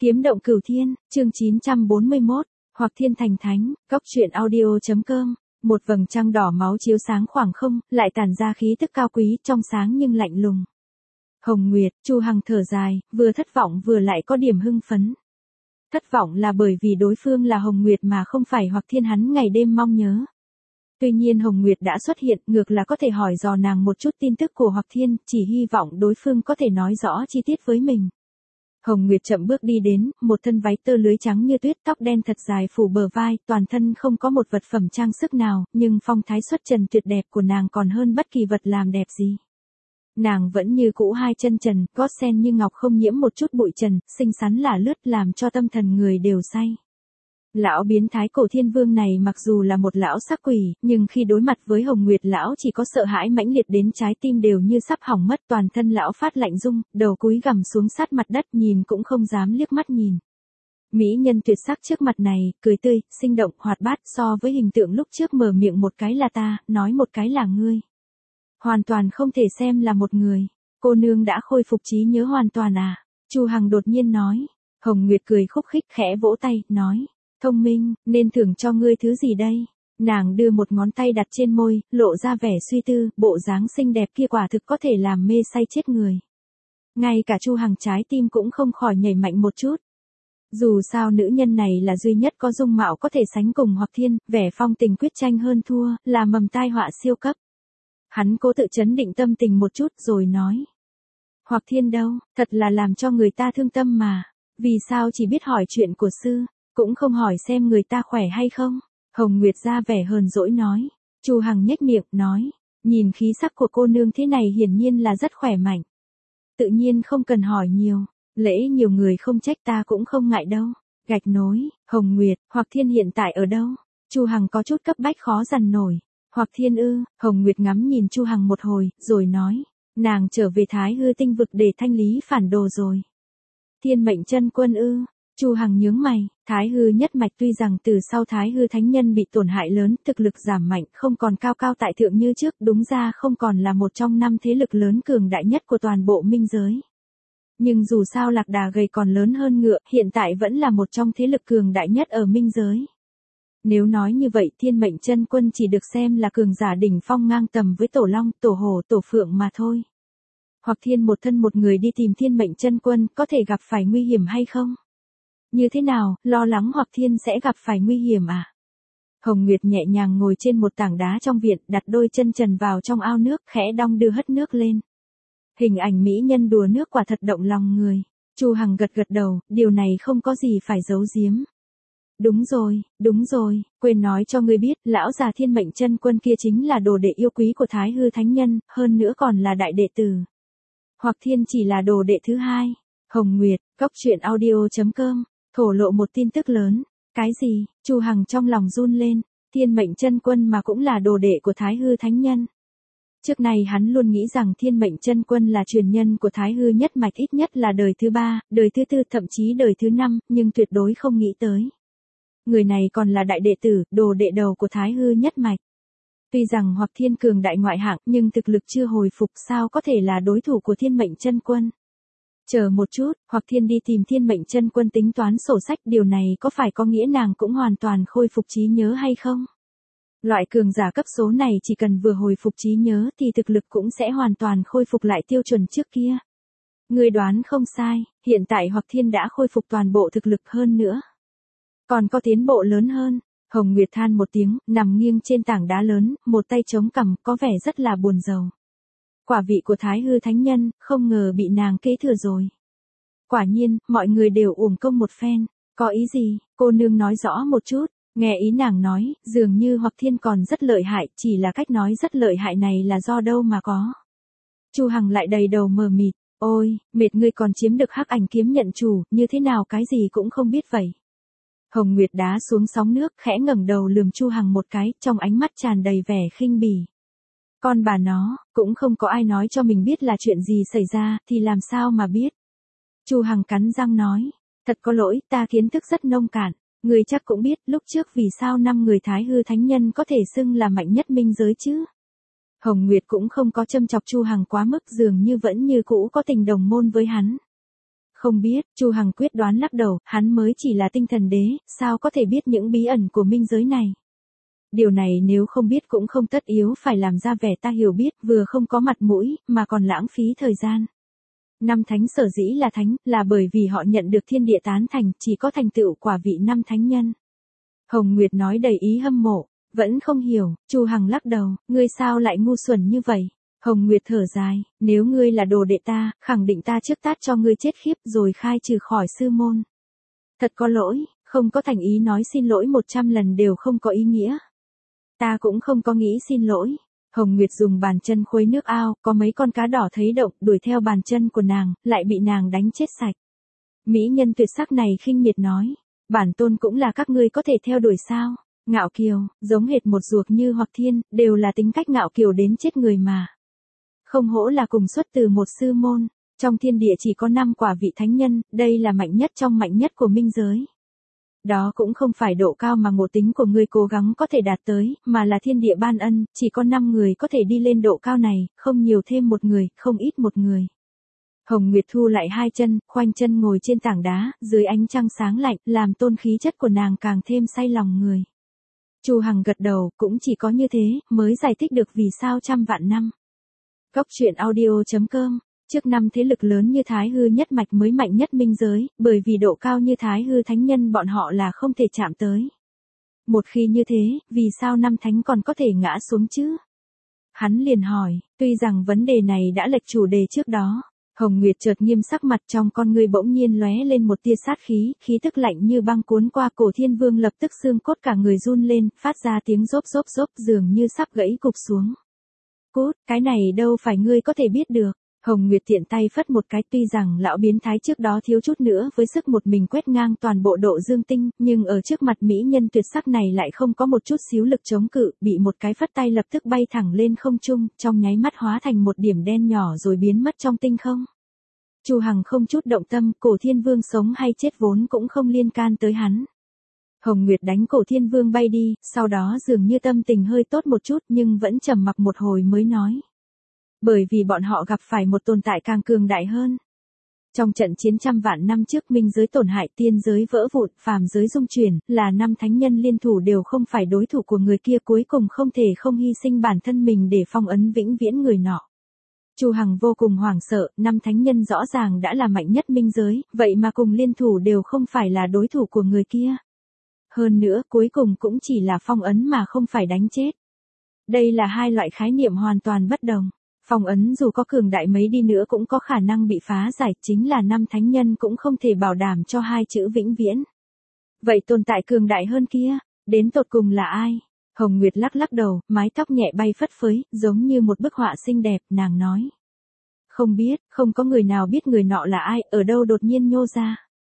Kiếm động cửu thiên, chương 941, hoặc thiên thành thánh, góc truyện audio.com. Một vầng trăng đỏ máu chiếu sáng khoảng không, lại tản ra khí tức cao quý, trong sáng nhưng lạnh lùng. Hồng Nguyệt, Chu Hằng thở dài, vừa thất vọng vừa lại có điểm hưng phấn. Thất vọng là bởi vì đối phương là Hồng Nguyệt mà không phải Hoặc Thiên hắn ngày đêm mong nhớ. Tuy nhiên Hồng Nguyệt đã xuất hiện, ngược là có thể hỏi dò nàng một chút tin tức của Hoặc Thiên, chỉ hy vọng đối phương có thể nói rõ chi tiết với mình. Hồng Nguyệt chậm bước đi đến, một thân váy tơ lưới trắng như tuyết, tóc đen thật dài phủ bờ vai, toàn thân không có một vật phẩm trang sức nào, nhưng phong thái xuất trần tuyệt đẹp của nàng còn hơn bất kỳ vật làm đẹp gì. Nàng vẫn như cũ hai chân trần, gót sen như ngọc không nhiễm một chút bụi trần, xinh xắn lả lướt làm cho tâm thần người đều say. Lão biến thái cổ thiên vương này mặc dù là một lão sắc quỷ, nhưng khi đối mặt với Hồng Nguyệt lão chỉ có sợ hãi mãnh liệt đến trái tim đều như sắp hỏng mất, toàn thân lão phát lạnh rung, đầu cúi gằm xuống sát mặt đất, nhìn cũng không dám liếc mắt nhìn. Mỹ nhân tuyệt sắc trước mặt này, cười tươi, sinh động, hoạt bát, so với hình tượng lúc trước mở miệng một cái là ta, nói một cái là ngươi. Hoàn toàn không thể xem là một người. Cô nương đã khôi phục trí nhớ hoàn toàn à? Chu Hằng đột nhiên nói. Hồng Nguyệt cười khúc khích khẽ vỗ tay, nói. Thông minh, nên thưởng cho ngươi thứ gì đây? Nàng đưa một ngón tay đặt trên môi, lộ ra vẻ suy tư, bộ dáng xinh đẹp kia quả thực có thể làm mê say chết người. Ngay cả Chu Hằng trái tim cũng không khỏi nhảy mạnh một chút. Dù sao nữ nhân này là duy nhất có dung mạo có thể sánh cùng Hoặc Thiên, vẻ phong tình quyết tranh hơn thua, là mầm tai họa siêu cấp. Hắn cố tự chấn định tâm tình một chút rồi nói. Hoặc Thiên đâu, thật là làm cho người ta thương tâm mà. Vì sao chỉ biết hỏi chuyện của sư, cũng không hỏi xem người ta khỏe hay không? Hồng Nguyệt ra vẻ hờn dỗi nói. Chu Hằng nhếch miệng, nói. Nhìn khí sắc của cô nương thế này hiển nhiên là rất khỏe mạnh. Tự nhiên không cần hỏi nhiều. Lễ nhiều người không trách ta cũng không ngại đâu. Gạch nối, Hồng Nguyệt, Hoặc Thiên hiện tại ở đâu? Chu Hằng có chút cấp bách khó dằn nổi. Hoặc Thiên ư? Hồng Nguyệt ngắm nhìn Chu Hằng một hồi, rồi nói. Nàng trở về Thái Hư tinh vực để thanh lý phản đồ rồi. Thiên mệnh chân quân ư? Chu Hằng nhướng mày, Thái Hư nhất mạch tuy rằng từ sau Thái Hư thánh nhân bị tổn hại lớn, thực lực giảm mạnh, không còn cao cao tại thượng như trước, đúng ra không còn là một trong 5 thế lực lớn cường đại nhất của toàn bộ minh giới. Nhưng dù sao lạc đà gầy còn lớn hơn ngựa, hiện tại vẫn là một trong thế lực cường đại nhất ở minh giới. Nếu nói như vậy, Thiên mệnh chân quân chỉ được xem là cường giả đỉnh phong ngang tầm với Tổ Long, Tổ Hổ, Tổ Phượng mà thôi. Hoặc Thiên một thân một người đi tìm Thiên mệnh chân quân, có thể gặp phải nguy hiểm hay không? Như thế nào, lo lắng Hoặc Thiên sẽ gặp phải nguy hiểm à? Hồng Nguyệt nhẹ nhàng ngồi trên một tảng đá trong viện, đặt đôi chân trần vào trong ao nước, khẽ đong đưa hất nước lên. Hình ảnh mỹ nhân đùa nước quả thật động lòng người. Chu Hằng gật gật đầu, điều này không có gì phải giấu giếm. Đúng rồi, quên nói cho ngươi biết, lão già Thiên mệnh chân quân kia chính là đồ đệ yêu quý của Thái Hư thánh nhân, hơn nữa còn là đại đệ tử. Hoặc Thiên chỉ là đồ đệ thứ hai. Hồng Nguyệt, góc truyện audio.com, thổ lộ một tin tức lớn. Cái gì? Chu Hằng trong lòng run lên, Thiên mệnh chân quân mà cũng là đồ đệ của Thái Hư thánh nhân. Trước này hắn luôn nghĩ rằng Thiên mệnh chân quân là truyền nhân của Thái Hư nhất mạch, ít nhất là đời thứ 3, đời thứ 4, thậm chí đời thứ 5, nhưng tuyệt đối không nghĩ tới. Người này còn là đại đệ tử, đồ đệ đầu của Thái Hư nhất mạch. Tuy rằng Hoặc Thiên cường đại ngoại hạng, nhưng thực lực chưa hồi phục, sao có thể là đối thủ của Thiên mệnh chân quân. Chờ một chút, Hoặc Thiên đi tìm Thiên mệnh chân quân tính toán sổ sách, điều này có phải có nghĩa nàng cũng hoàn toàn khôi phục trí nhớ hay không? Loại cường giả cấp số này chỉ cần vừa hồi phục trí nhớ thì thực lực cũng sẽ hoàn toàn khôi phục lại tiêu chuẩn trước kia. Người đoán không sai, hiện tại Hoặc Thiên đã khôi phục toàn bộ thực lực, hơn nữa. Còn có tiến bộ lớn hơn. Hồng Nguyệt than một tiếng, nằm nghiêng trên tảng đá lớn, một tay chống cằm, có vẻ rất là buồn rầu. Quả vị của Thái Hư thánh nhân, không ngờ bị nàng kế thừa rồi. Quả nhiên, mọi người đều uổng công một phen. Có ý gì, cô nương nói rõ một chút. Nghe ý nàng nói, dường như Hoặc Thiên còn rất lợi hại, chỉ là cách nói rất lợi hại này là do đâu mà có. Chu Hằng lại đầy đầu mờ mịt, ôi, mệt ngươi còn chiếm được Hắc Ảnh kiếm nhận chủ, như thế nào cái gì cũng không biết vậy. Hồng Nguyệt đá xuống sóng nước, khẽ ngẩng đầu lườm Chu Hằng một cái, trong ánh mắt tràn đầy vẻ khinh bỉ. Con bà nó, cũng không có ai nói cho mình biết là chuyện gì xảy ra, thì làm sao mà biết. Chu Hằng cắn răng nói, thật có lỗi, ta kiến thức rất nông cạn. Người chắc cũng biết lúc trước vì sao 5 người Thái Hư thánh nhân có thể xưng là mạnh nhất minh giới chứ. Hồng Nguyệt cũng không có châm chọc Chu Hằng quá mức, dường như vẫn như cũ có tình đồng môn với hắn. Không biết, Chu Hằng quyết đoán lắc đầu, hắn mới chỉ là tinh thần đế, sao có thể biết những bí ẩn của minh giới này. Điều này nếu không biết cũng không tất yếu phải làm ra vẻ ta hiểu biết, vừa không có mặt mũi, mà còn lãng phí thời gian. Năm thánh sở dĩ là thánh, là bởi vì họ nhận được thiên địa tán thành, chỉ có thành tựu quả vị năm thánh nhân. Hồng Nguyệt nói đầy ý hâm mộ, vẫn không hiểu, Chu Hằng lắc đầu, ngươi sao lại ngu xuẩn như vậy? Hồng Nguyệt thở dài, nếu ngươi là đồ đệ ta, khẳng định ta trước tát cho ngươi chết khiếp rồi khai trừ khỏi sư môn. Thật có lỗi, không có thành ý nói xin lỗi 100 lần đều không có ý nghĩa. Ta cũng không có nghĩ xin lỗi. Hồng Nguyệt dùng bàn chân khuấy nước ao, có mấy con cá đỏ thấy động, đuổi theo bàn chân của nàng, lại bị nàng đánh chết sạch. Mỹ nhân tuyệt sắc này khinh miệt nói, bản tôn cũng là các ngươi có thể theo đuổi sao? Ngạo kiều, giống hệt một ruột như Hoặc Thiên, đều là tính cách ngạo kiều đến chết người mà. Không hổ là cùng xuất từ một sư môn, trong thiên địa chỉ có 5 quả vị thánh nhân, đây là mạnh nhất trong mạnh nhất của minh giới. Đó cũng không phải độ cao mà ngộ tính của ngươi cố gắng có thể đạt tới, mà là thiên địa ban ân, chỉ có 5 người có thể đi lên độ cao này, không nhiều thêm một người, không ít một người. Hồng Nguyệt thu lại 2 chân, khoanh chân ngồi trên tảng đá, dưới ánh trăng sáng lạnh, làm tôn khí chất của nàng càng thêm say lòng người. Chu Hằng gật đầu, cũng chỉ có như thế, mới giải thích được vì sao trăm vạn năm. Góc truyện audio.com. Trước năm thế lực lớn như Thái Hư nhất mạch mới mạnh nhất minh giới, bởi vì độ cao như Thái Hư thánh nhân bọn họ là không thể chạm tới. Một khi như thế, vì sao năm thánh còn có thể ngã xuống chứ? Hắn liền hỏi, tuy rằng vấn đề này đã lệch chủ đề trước đó. Hồng Nguyệt chợt nghiêm sắc mặt, trong con ngươi bỗng nhiên lóe lên một tia sát khí, khí tức lạnh như băng cuốn qua cổ Thiên Vương, lập tức xương cốt cả người run lên, phát ra tiếng rốp rốp rốp dường như sắp gãy cục xuống. Cút, cái này đâu phải ngươi có thể biết được. Hồng Nguyệt tiện tay phất một cái, tuy rằng lão biến thái trước đó thiếu chút nữa với sức một mình quét ngang toàn bộ độ dương tinh, nhưng ở trước mặt mỹ nhân tuyệt sắc này lại không có một chút xíu lực chống cự, bị một cái phất tay lập tức bay thẳng lên không trung, trong nháy mắt hóa thành một điểm đen nhỏ rồi biến mất trong tinh không. Chu Hằng không chút động tâm, cổ Thiên Vương sống hay chết vốn cũng không liên can tới hắn. Hồng Nguyệt đánh cổ Thiên Vương bay đi, sau đó dường như tâm tình hơi tốt một chút nhưng vẫn trầm mặc một hồi mới nói. Bởi vì bọn họ gặp phải một tồn tại càng cường đại hơn. Trong trận chiến trăm vạn năm trước, minh giới tổn hại, tiên giới vỡ vụn, phàm giới dung chuyển, là 5 thánh nhân liên thủ đều không phải đối thủ của người kia, cuối cùng không thể không hy sinh bản thân mình để phong ấn vĩnh viễn người nọ. Chu Hằng vô cùng hoảng sợ, 5 thánh nhân rõ ràng đã là mạnh nhất minh giới, vậy mà cùng liên thủ đều không phải là đối thủ của người kia. Hơn nữa, cuối cùng cũng chỉ là phong ấn mà không phải đánh chết. Đây là hai loại khái niệm hoàn toàn bất đồng. Phong ấn dù có cường đại mấy đi nữa cũng có khả năng bị phá giải, chính là 5 thánh nhân cũng không thể bảo đảm cho 2 chữ vĩnh viễn. Vậy tồn tại cường đại hơn kia, đến tột cùng là ai? Hồng Nguyệt lắc lắc đầu, mái tóc nhẹ bay phất phới, giống như một bức họa xinh đẹp, nàng nói. Không biết, không có người nào biết người nọ là ai, ở đâu đột nhiên nhô ra.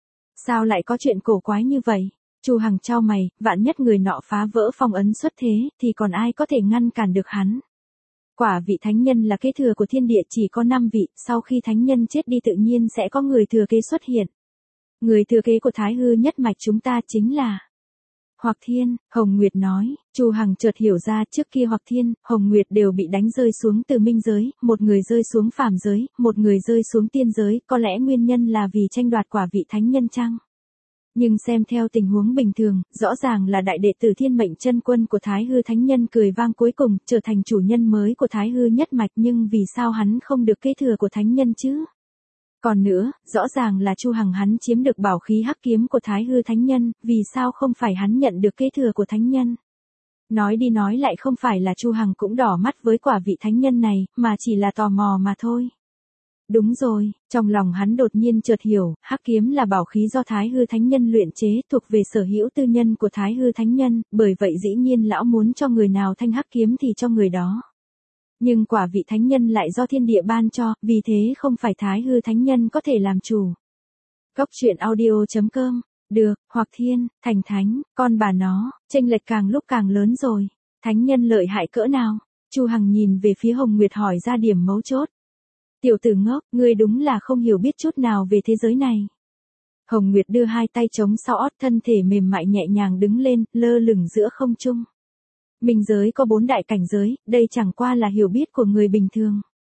Sao lại có chuyện cổ quái như vậy? Chu Hằng chau mày, vạn nhất người nọ phá vỡ phong ấn xuất thế, thì còn ai có thể ngăn cản được hắn? Quả vị thánh nhân là kế thừa của thiên địa, chỉ có 5 vị, sau khi thánh nhân chết đi tự nhiên sẽ có người thừa kế xuất hiện. Người thừa kế của Thái Hư nhất mạch chúng ta chính là Hoặc Thiên. Hồng Nguyệt nói. Chu Hằng chợt hiểu ra, trước kia Hoặc Thiên, Hồng Nguyệt đều bị đánh rơi xuống từ minh giới, một người rơi xuống phàm giới, một người rơi xuống tiên giới, có lẽ nguyên nhân là vì tranh đoạt quả vị thánh nhân chăng? Nhưng xem theo tình huống bình thường, rõ ràng là đại đệ tử Thiên Mệnh Chân Quân của Thái Hư thánh nhân cười vang cuối cùng trở thành chủ nhân mới của Thái Hư nhất mạch, nhưng vì sao hắn không được kế thừa của thánh nhân chứ? Còn nữa, rõ ràng là Chu Hằng hắn chiếm được bảo khí hắc kiếm của Thái Hư thánh nhân, vì sao không phải hắn nhận được kế thừa của thánh nhân? Nói đi nói lại, không phải là Chu Hằng cũng đỏ mắt với quả vị thánh nhân này, mà chỉ là tò mò mà thôi. Đúng rồi, trong lòng hắn đột nhiên chợt hiểu, hắc kiếm là bảo khí do Thái Hư thánh nhân luyện chế, thuộc về sở hữu tư nhân của Thái Hư thánh nhân, bởi vậy dĩ nhiên lão muốn cho người nào thanh hắc kiếm thì cho người đó. Nhưng quả vị thánh nhân lại do thiên địa ban cho, vì thế không phải Thái Hư thánh nhân có thể làm chủ. Góc truyện audio.com. Được, Hoặc Thiên, thành thánh, con bà nó, chênh lệch càng lúc càng lớn rồi. Thánh nhân lợi hại cỡ nào? Chu Hằng nhìn về phía Hồng Nguyệt hỏi ra điểm mấu chốt. Tiểu tử ngốc, ngươi đúng là không hiểu biết chút nào về thế giới này. Hồng Nguyệt đưa 2 tay chống sau ót, thân thể mềm mại nhẹ nhàng đứng lên, lơ lửng giữa không trung. Minh giới có 4 đại cảnh giới, đây chẳng qua là hiểu biết của người bình thường.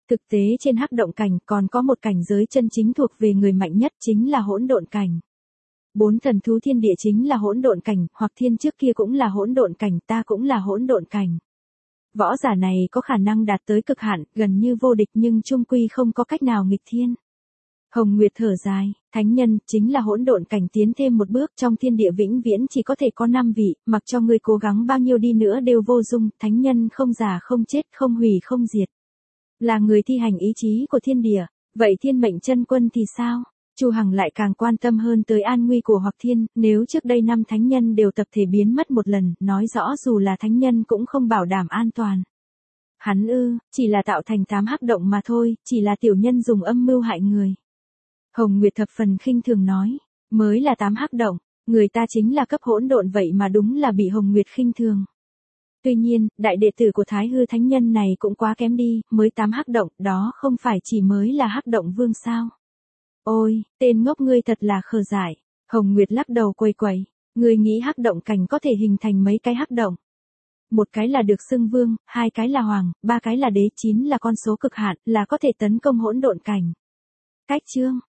Thực tế trên hắc động cảnh còn có một cảnh giới chân chính thuộc về người mạnh nhất, chính là hỗn độn cảnh. 4 thần thú thiên địa chính là hỗn độn cảnh, hoặc thiên trước kia cũng là hỗn độn cảnh, ta cũng là hỗn độn cảnh. Võ giả này có khả năng đạt tới cực hạn, gần như vô địch nhưng chung quy không có cách nào nghịch thiên. Hồng Nguyệt thở dài, thánh nhân chính là hỗn độn cảnh tiến thêm một bước, trong thiên địa vĩnh viễn chỉ có thể có 5 vị, mặc cho ngươi cố gắng bao nhiêu đi nữa đều vô dung, thánh nhân không già không chết, không hủy không diệt. Là người thi hành ý chí của thiên địa, vậy thiên mệnh chân quân thì sao? Chu Hằng lại càng quan tâm hơn tới an nguy của Hoặc Thiên, nếu trước đây 5 thánh nhân đều tập thể biến mất một lần, nói rõ dù là thánh nhân cũng không bảo đảm an toàn. Hắn chỉ là tạo thành 8 hắc động mà thôi, chỉ là tiểu nhân dùng âm mưu hại người. Hồng Nguyệt thập phần khinh thường nói, mới là 8 hắc động, người ta chính là cấp hỗn độn vậy mà đúng là bị Hồng Nguyệt khinh thường. Tuy nhiên, đại đệ tử của Thái Hư thánh nhân này cũng quá kém đi, mới 8 hắc động, đó không phải chỉ mới là hắc động vương sao? Ôi, tên ngốc ngươi thật là khờ dại. Hồng Nguyệt lắc đầu quầy quầy, ngươi nghĩ hắc động cảnh có thể hình thành mấy cái hắc động? Một cái là được xưng vương, 2 cái là hoàng, 3 cái là đế, 9 là con số cực hạn, là có thể tấn công hỗn độn cảnh. Cách chương